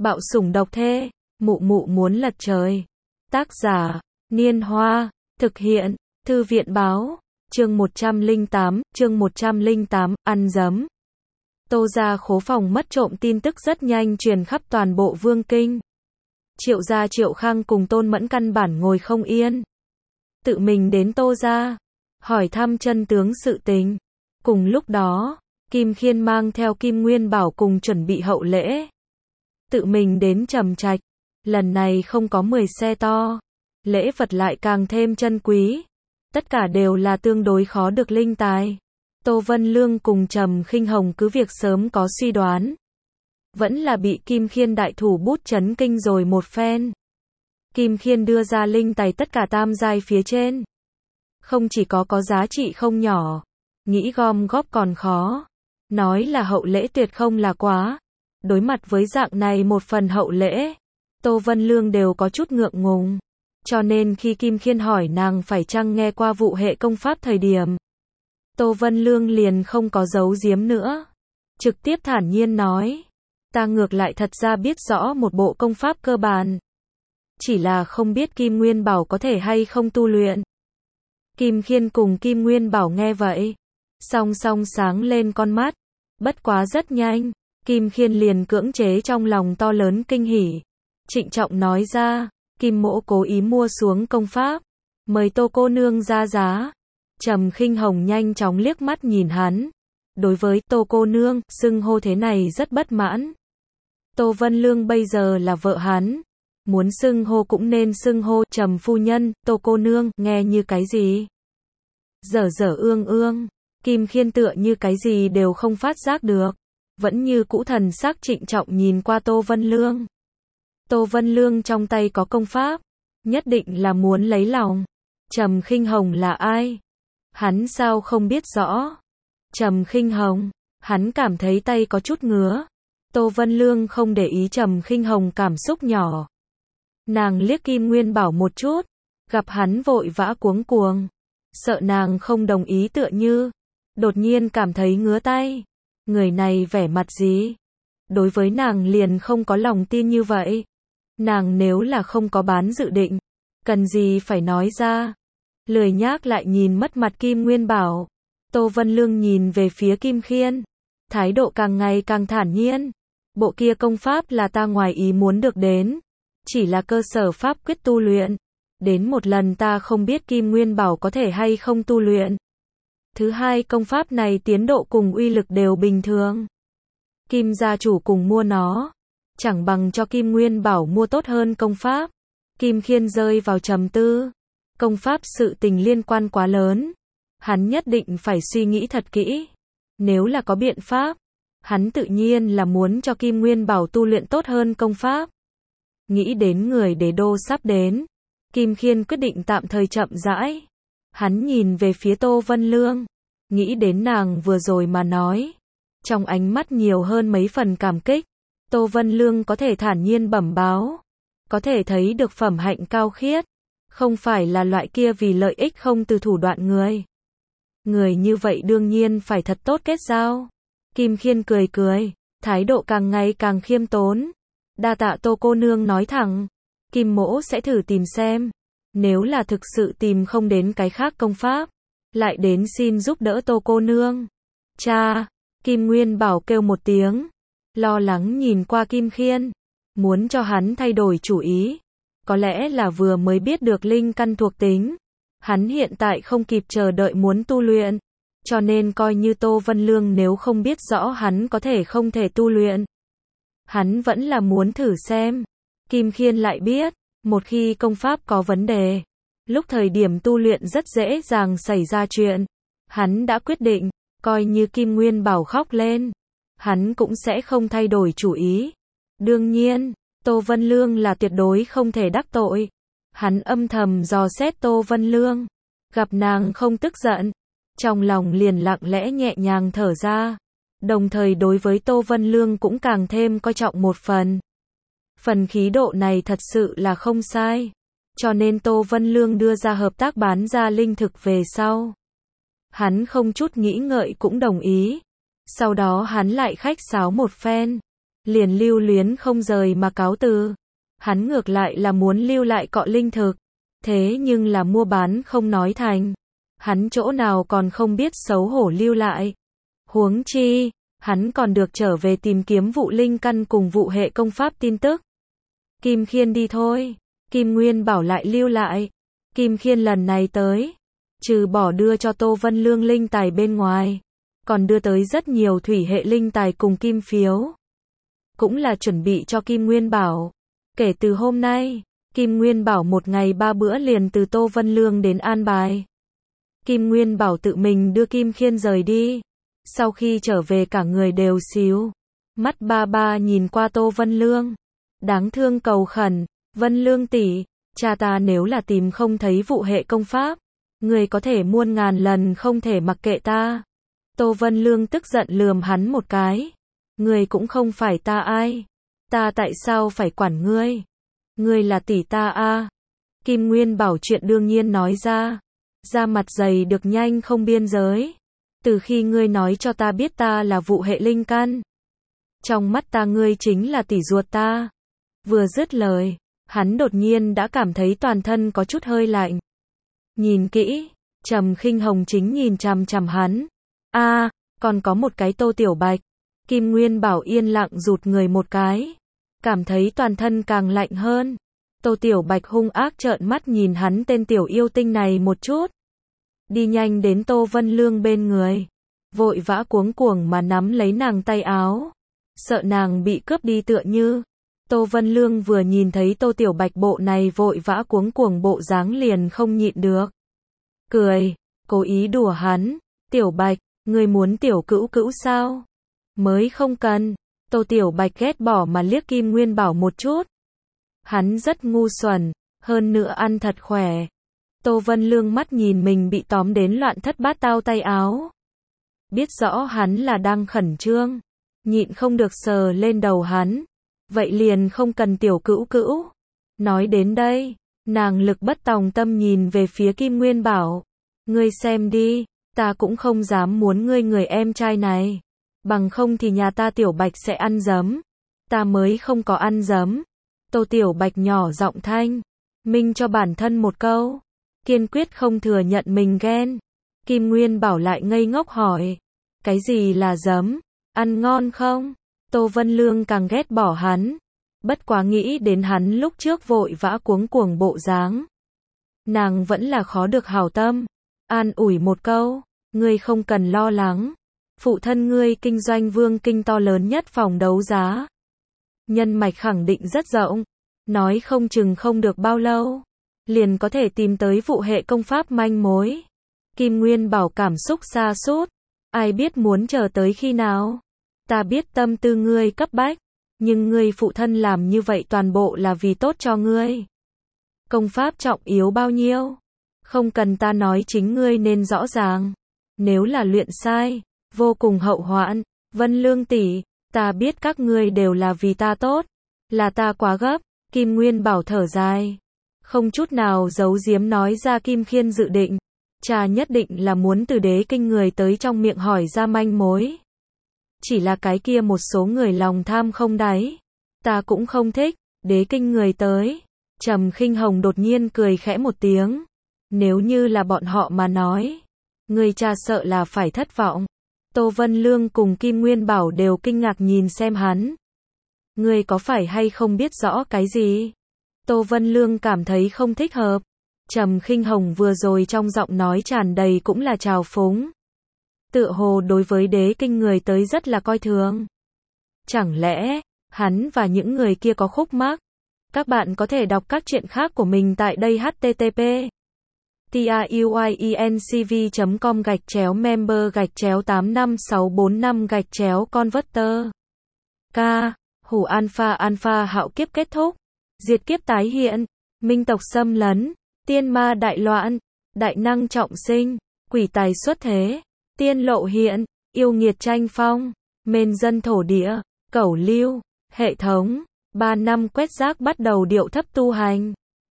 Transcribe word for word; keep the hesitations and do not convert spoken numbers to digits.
Bạo sủng độc thê, mụ mụ muốn lật trời. Tác giả, Niên Hoa, thực hiện, Thư viện Báo, chương một trăm lẻ tám, chương một trăm lẻ tám, ăn dấm. Tô gia khố phòng mất trộm tin tức rất nhanh truyền khắp toàn bộ Vương Kinh. Triệu gia Triệu Khang cùng Tôn Mẫn căn bản ngồi không yên. Tự mình đến Tô gia, hỏi thăm chân tướng sự tình. Cùng lúc đó, Kim Khiên mang theo Kim Nguyên Bảo cùng chuẩn bị hậu lễ. Tự mình đến Trầm Trạch, lần này không có mười xe to, lễ vật lại càng thêm chân quý. Tất cả đều là tương đối khó được linh tài. Tô Vân Lương cùng Trầm Khinh Hồng cứ việc sớm có suy đoán, vẫn là bị Kim Khiên đại thủ bút chấn kinh rồi một phen. Kim Khiên đưa ra linh tài tất cả tam giai phía trên, không chỉ có có giá trị không nhỏ, nghĩ gom góp còn khó. Nói là hậu lễ tuyệt không là quá. Đối mặt với dạng này một phần hậu lễ, Tô Vân Lương đều có chút ngượng ngùng. Cho nên khi Kim Khiên hỏi nàng phải chăng nghe qua vụ hệ công pháp thời điểm, Tô Vân Lương liền không có giấu giếm nữa, trực tiếp thản nhiên nói, ta ngược lại thật ra biết rõ một bộ công pháp cơ bản, chỉ là không biết Kim Nguyên Bảo có thể hay không tu luyện. Kim Khiên cùng Kim Nguyên Bảo nghe vậy, song song sáng lên con mắt, bất quá rất nhanh, Kim Khiên liền cưỡng chế trong lòng to lớn kinh hỉ, trịnh trọng nói ra, Kim mỗ cố ý mua xuống công pháp, mời Tô cô nương ra giá. Trầm Khinh Hồng nhanh chóng liếc mắt nhìn hắn, đối với Tô cô nương, xưng hô thế này rất bất mãn. Tô Vân Lương bây giờ là vợ hắn, muốn xưng hô cũng nên xưng hô Trầm phu nhân, Tô cô nương, nghe như cái gì? Dở dở ương ương, Kim Khiên tựa như cái gì đều không phát giác được, vẫn như cũ thần sắc trịnh trọng nhìn qua Tô Vân Lương. Tô Vân Lương trong tay có công pháp, nhất định là muốn lấy lòng. Trầm Khinh Hồng là ai? Hắn sao không biết rõ? Trầm Khinh Hồng, hắn cảm thấy tay có chút ngứa. Tô Vân Lương không để ý Trầm Khinh Hồng cảm xúc nhỏ. Nàng liếc Kim Nguyên Bảo một chút, gặp hắn vội vã cuống cuồng, sợ nàng không đồng ý tựa như, đột nhiên cảm thấy ngứa tay. Người này vẻ mặt gì? Đối với nàng liền không có lòng tin như vậy. Nàng nếu là không có bán dự định, cần gì phải nói ra. Lười nhác lại nhìn mất mặt Kim Nguyên Bảo. Tô Vân Lương nhìn về phía Kim Khiên, thái độ càng ngày càng thản nhiên. Bộ kia công pháp là ta ngoài ý muốn được đến, chỉ là cơ sở pháp quyết tu luyện. Đến một lần ta không biết Kim Nguyên Bảo có thể hay không tu luyện. Thứ hai, công pháp này tiến độ cùng uy lực đều bình thường. Kim gia chủ cùng mua nó, chẳng bằng cho Kim Nguyên Bảo mua tốt hơn công pháp. Kim Khiên rơi vào trầm tư. Công pháp sự tình liên quan quá lớn, hắn nhất định phải suy nghĩ thật kỹ. Nếu là có biện pháp, hắn tự nhiên là muốn cho Kim Nguyên Bảo tu luyện tốt hơn công pháp. Nghĩ đến người đế đô sắp đến, Kim Khiên quyết định tạm thời chậm rãi. Hắn nhìn về phía Tô Vân Lương, nghĩ đến nàng vừa rồi mà nói, trong ánh mắt nhiều hơn mấy phần cảm kích. Tô Vân Lương có thể thản nhiên bẩm báo, có thể thấy được phẩm hạnh cao khiết, không phải là loại kia vì lợi ích không từ thủ đoạn người. Người như vậy đương nhiên phải thật tốt kết giao. Kim Khiên cười cười, thái độ càng ngày càng khiêm tốn. Đa tạ Tô cô nương nói thẳng, Kim mỗ sẽ thử tìm xem. Nếu là thực sự tìm không đến cái khác công pháp, lại đến xin giúp đỡ Tô cô nương. Cha, Kim Nguyên Bảo kêu một tiếng, lo lắng nhìn qua Kim Khiên, muốn cho hắn thay đổi chủ ý. Có lẽ là vừa mới biết được linh căn thuộc tính, hắn hiện tại không kịp chờ đợi muốn tu luyện, cho nên coi như Tô Vân Lương nếu không biết rõ hắn có thể không thể tu luyện, hắn vẫn là muốn thử xem. Kim Khiên lại biết, một khi công pháp có vấn đề, lúc thời điểm tu luyện rất dễ dàng xảy ra chuyện. Hắn đã quyết định, coi như Kim Nguyên Bảo khóc lên, hắn cũng sẽ không thay đổi chủ ý. Đương nhiên, Tô Vân Lương là tuyệt đối không thể đắc tội. Hắn âm thầm dò xét Tô Vân Lương, gặp nàng không tức giận, trong lòng liền lặng lẽ nhẹ nhàng thở ra, đồng thời đối với Tô Vân Lương cũng càng thêm coi trọng một phần. Phần khí độ này thật sự là không sai, cho nên Tô Vân Lương đưa ra hợp tác bán ra linh thực về sau. Hắn không chút nghĩ ngợi cũng đồng ý. Sau đó hắn lại khách sáo một phen, liền lưu luyến không rời mà cáo từ. Hắn ngược lại là muốn lưu lại cọ linh thực, thế nhưng là mua bán không nói thành. Hắn chỗ nào còn không biết xấu hổ lưu lại. Huống chi, hắn còn được trở về tìm kiếm vụ linh căn cùng vụ hệ công pháp tin tức. Kim Khiên đi thôi. Kim Nguyên Bảo lại lưu lại. Kim Khiên lần này tới, trừ bỏ đưa cho Tô Vân Lương linh tài bên ngoài, còn đưa tới rất nhiều thủy hệ linh tài cùng kim phiếu. Cũng là chuẩn bị cho Kim Nguyên Bảo. Kể từ hôm nay, Kim Nguyên Bảo một ngày ba bữa liền từ Tô Vân Lương đến an bài. Kim Nguyên Bảo tự mình đưa Kim Khiên rời đi. Sau khi trở về cả người đều xíu. Mắt ba ba nhìn qua Tô Vân Lương. Đáng thương cầu khẩn, Vân Lương tỷ, cha ta nếu là tìm không thấy vụ hệ công pháp, người có thể muôn ngàn lần không thể mặc kệ ta. Tô Vân Lương tức giận lườm hắn một cái. Người cũng không phải ta ai. Ta tại sao phải quản ngươi? Ngươi là tỷ ta a. Kim Nguyên Bảo chuyện đương nhiên nói ra. Da mặt dày được nhanh không biên giới. Từ khi ngươi nói cho ta biết ta là vụ hệ linh căn, trong mắt ta ngươi chính là tỷ ruột ta. Vừa dứt lời, hắn đột nhiên đã cảm thấy toàn thân có chút hơi lạnh. Nhìn kỹ, Trầm Khinh Hồng chính nhìn chằm chằm hắn. A, à, còn có một cái Tô Tiểu Bạch. Kim Nguyên Bảo yên lặng rụt người một cái, cảm thấy toàn thân càng lạnh hơn. Tô Tiểu Bạch hung ác trợn mắt nhìn hắn tên tiểu yêu tinh này một chút. Đi nhanh đến Tô Vân Lương bên người, vội vã cuống cuồng mà nắm lấy nàng tay áo, sợ nàng bị cướp đi tựa như. Tô Vân Lương vừa nhìn thấy Tô Tiểu Bạch bộ này vội vã cuống cuồng bộ dáng liền không nhịn được. Cười, cố ý đùa hắn. Tiểu Bạch, ngươi muốn tiểu cữu cữu sao? Mới không cần. Tô Tiểu Bạch ghét bỏ mà liếc Kim Nguyên Bảo một chút. Hắn rất ngu xuẩn, hơn nữa ăn thật khỏe. Tô Vân Lương mắt nhìn mình bị tóm đến loạn thất bát tao tay áo. Biết rõ hắn là đang khẩn trương, nhịn không được sờ lên đầu hắn. Vậy liền không cần tiểu cữu cữu. Nói đến đây, nàng lực bất tòng tâm nhìn về phía Kim Nguyên Bảo. Ngươi xem đi, ta cũng không dám muốn ngươi người em trai này. Bằng không thì nhà ta Tiểu Bạch sẽ ăn giấm. Ta mới không có ăn giấm. Tô Tiểu Bạch nhỏ giọng thanh minh cho bản thân một câu, kiên quyết không thừa nhận mình ghen. Kim Nguyên Bảo lại ngây ngốc hỏi, cái gì là giấm, ăn ngon không? Tô Vân Lương càng ghét bỏ hắn, bất quá nghĩ đến hắn lúc trước vội vã cuống cuồng bộ dáng, nàng vẫn là khó được hảo tâm, an ủi một câu, ngươi không cần lo lắng, phụ thân ngươi kinh doanh vương kinh to lớn nhất phòng đấu giá, nhân mạch khẳng định rất rộng, nói không chừng không được bao lâu, liền có thể tìm tới vụ hệ công pháp manh mối. Kim Nguyên Bảo cảm xúc sa sút, ai biết muốn chờ tới khi nào. Ta biết tâm tư ngươi cấp bách, nhưng ngươi phụ thân làm như vậy toàn bộ là vì tốt cho ngươi. Công pháp trọng yếu bao nhiêu? Không cần ta nói chính ngươi nên rõ ràng. Nếu là luyện sai, vô cùng hậu hoạn. Vân Lương tỷ, ta biết các ngươi đều là vì ta tốt, là ta quá gấp. Kim Nguyên Bảo thở dài, không chút nào giấu giếm nói ra Kim Khiên dự định, cha nhất định là muốn từ Đế Kinh người tới trong miệng hỏi ra manh mối. Chỉ là cái kia một số người lòng tham không đáy, ta cũng không thích. Đế Kinh người tới. Trầm Khinh Hồng đột nhiên cười khẽ một tiếng, nếu như là bọn họ mà nói, người cha sợ là phải thất vọng. Tô Vân Lương cùng Kim Nguyên Bảo đều kinh ngạc nhìn xem hắn. Ngươi có phải hay không biết rõ cái gì? Tô Vân Lương cảm thấy không thích hợp. Trầm Khinh Hồng vừa rồi trong giọng nói tràn đầy cũng là trào phúng. Tựa hồ đối với Đế Kinh người tới rất là coi thường. Chẳng lẽ, hắn và những người kia có khúc mắc? Các bạn có thể đọc các truyện khác của mình tại đây h t t p truyencv chấm com gạch chéo member gạch chéo tám năm sáu bốn năm gạch chéo converter. K. Hủ Alpha Alpha hạo kiếp kết thúc. Diệt kiếp tái hiện. Minh tộc xâm lấn. Tiên ma đại loạn. Đại năng trọng sinh. Quỷ tài xuất thế. Tiên lộ hiện. Yêu nghiệt tranh phong. Mên dân thổ địa. Cẩu lưu. Hệ thống. Ba năm quét rác bắt đầu điệu thấp tu hành.